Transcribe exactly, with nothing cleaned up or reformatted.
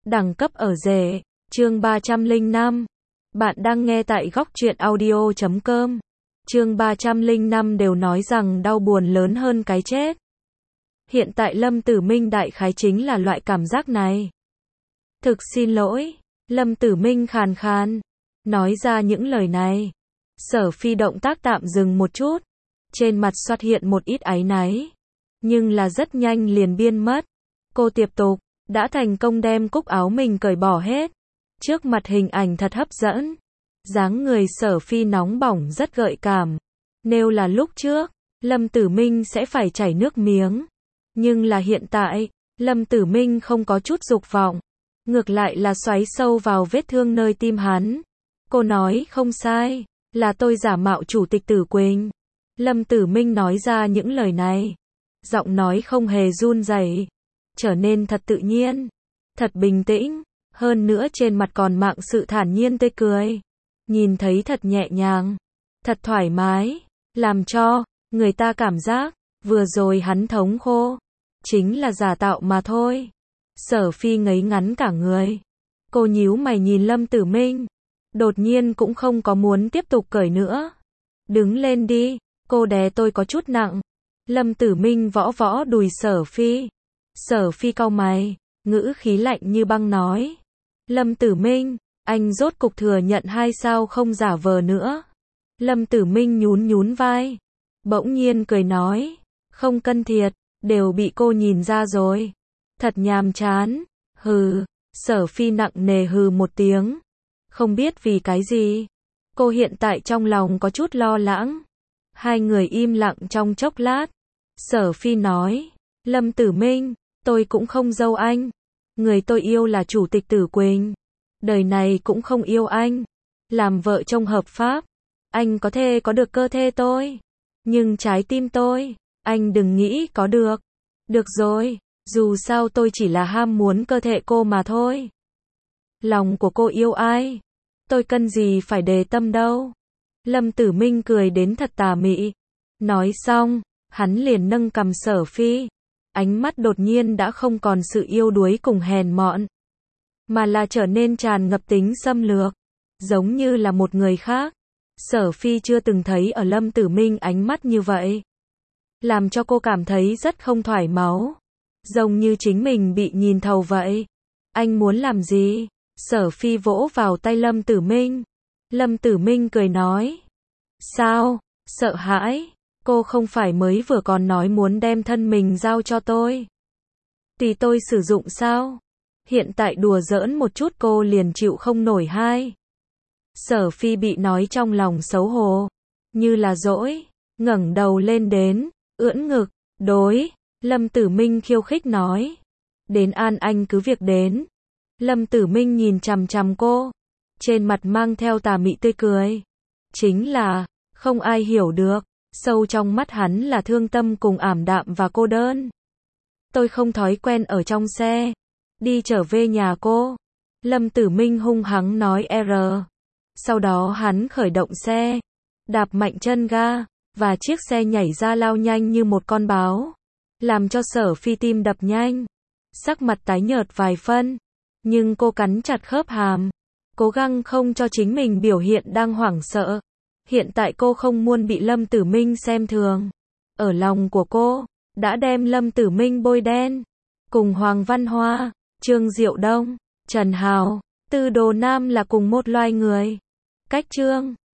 Đẳng cấp ở rể, chương ba trăm lẻ năm. Bạn đang nghe tại góc truyện audio chấm com. Chương ba trăm lẻ năm đều nói rằng đau buồn lớn hơn cái chết. Hiện tại Lâm Tử Minh đại khái chính là loại cảm giác này. Thực xin lỗi, Lâm Tử Minh khàn khàn, nói ra những lời này. Sở Phi động tác tạm dừng một chút, trên mặt xuất hiện một ít áy náy, nhưng là rất nhanh liền biên mất. Cô tiếp tục, đã thành công đem cúc áo mình cởi bỏ hết. Trước mặt hình ảnh thật hấp dẫn, dáng người Sở Phi nóng bỏng rất gợi cảm. Nếu là lúc trước, Lâm Tử Minh sẽ phải chảy nước miếng. Nhưng là hiện tại, Lâm Tử Minh không có chút dục vọng, ngược lại là xoáy sâu vào vết thương nơi tim hắn. Cô nói không sai, là tôi giả mạo chủ tịch Tử Quỳnh. Lâm Tử Minh nói ra những lời này, giọng nói không hề run rẩy, trở nên thật tự nhiên, thật bình tĩnh, hơn nữa trên mặt còn mạng sự thản nhiên tươi cười. Nhìn thấy thật nhẹ nhàng, thật thoải mái, làm cho người ta cảm giác vừa rồi hắn thống khổ chính là giả tạo mà thôi. Sở Phi ngấy ngắn cả người. Cô nhíu mày nhìn Lâm Tử Minh, đột nhiên cũng không có muốn tiếp tục cởi nữa. Đứng lên đi, cô đè tôi có chút nặng. Lâm Tử Minh võ võ đùi Sở Phi. Sở Phi cau mày, ngữ khí lạnh như băng nói. Lâm Tử Minh, anh rốt cục thừa nhận hay sao không giả vờ nữa. Lâm Tử Minh nhún nhún vai, bỗng nhiên cười nói. Không cần thiệt, đều bị cô nhìn ra rồi. Thật nhàm chán, hừ. Sở Phi nặng nề hừ một tiếng. Không biết vì cái gì, cô hiện tại trong lòng có chút lo lắng. Hai người im lặng trong chốc lát. Sở Phi nói, Lâm Tử Minh, tôi cũng không dâu anh. Người tôi yêu là chủ tịch Tử Quỳnh. Đời này cũng không yêu anh. Làm vợ chồng hợp pháp, anh có thể có được cơ thể tôi. Nhưng trái tim tôi, anh đừng nghĩ có được. Được rồi, dù sao tôi chỉ là ham muốn cơ thể cô mà thôi. Lòng của cô yêu ai, tôi cần gì phải đề tâm đâu. Lâm Tử Minh cười đến thật tà mị. Nói xong, hắn liền nâng cằm Sở Phi. Ánh mắt đột nhiên đã không còn sự yêu đuối cùng hèn mọn, mà là trở nên tràn ngập tính xâm lược, giống như là một người khác. Sở Phi chưa từng thấy ở Lâm Tử Minh ánh mắt như vậy, làm cho cô cảm thấy rất không thoải máu, giống như chính mình bị nhìn thấu vậy. Anh muốn làm gì? Sở Phi vỗ vào tay Lâm Tử Minh. Lâm Tử Minh cười nói. Sao? Sợ hãi? Cô không phải mới vừa còn nói muốn đem thân mình giao cho tôi, tùy tôi sử dụng sao? Hiện tại đùa giỡn một chút cô liền chịu không nổi hay? Sở Phi bị nói trong lòng xấu hổ, như là dỗi, ngẩng đầu lên đến, ưỡn ngực, đối. Lâm Tử Minh khiêu khích nói. Đến An Anh cứ việc đến. Lâm Tử Minh nhìn chằm chằm cô, trên mặt mang theo tà mị tươi cười. Chính là, không ai hiểu được, sâu trong mắt hắn là thương tâm cùng ảm đạm và cô đơn. Tôi không thói quen ở trong xe, đi trở về nhà cô. Lâm Tử Minh hung hăng nói R. Sau đó hắn khởi động xe, đạp mạnh chân ga, và chiếc xe nhảy ra lao nhanh như một con báo, làm cho Sở Phi tim đập nhanh, sắc mặt tái nhợt vài phân, nhưng cô cắn chặt khớp hàm, cố gắng không cho chính mình biểu hiện đang hoảng sợ. Hiện tại cô không muốn bị Lâm Tử Minh xem thường. Ở lòng của cô, đã đem Lâm Tử Minh bôi đen. Cùng Hoàng Văn Hoa, Trương Diệu Đông, Trần Hào, Tư Đồ Nam là cùng một loài người. Cách Trương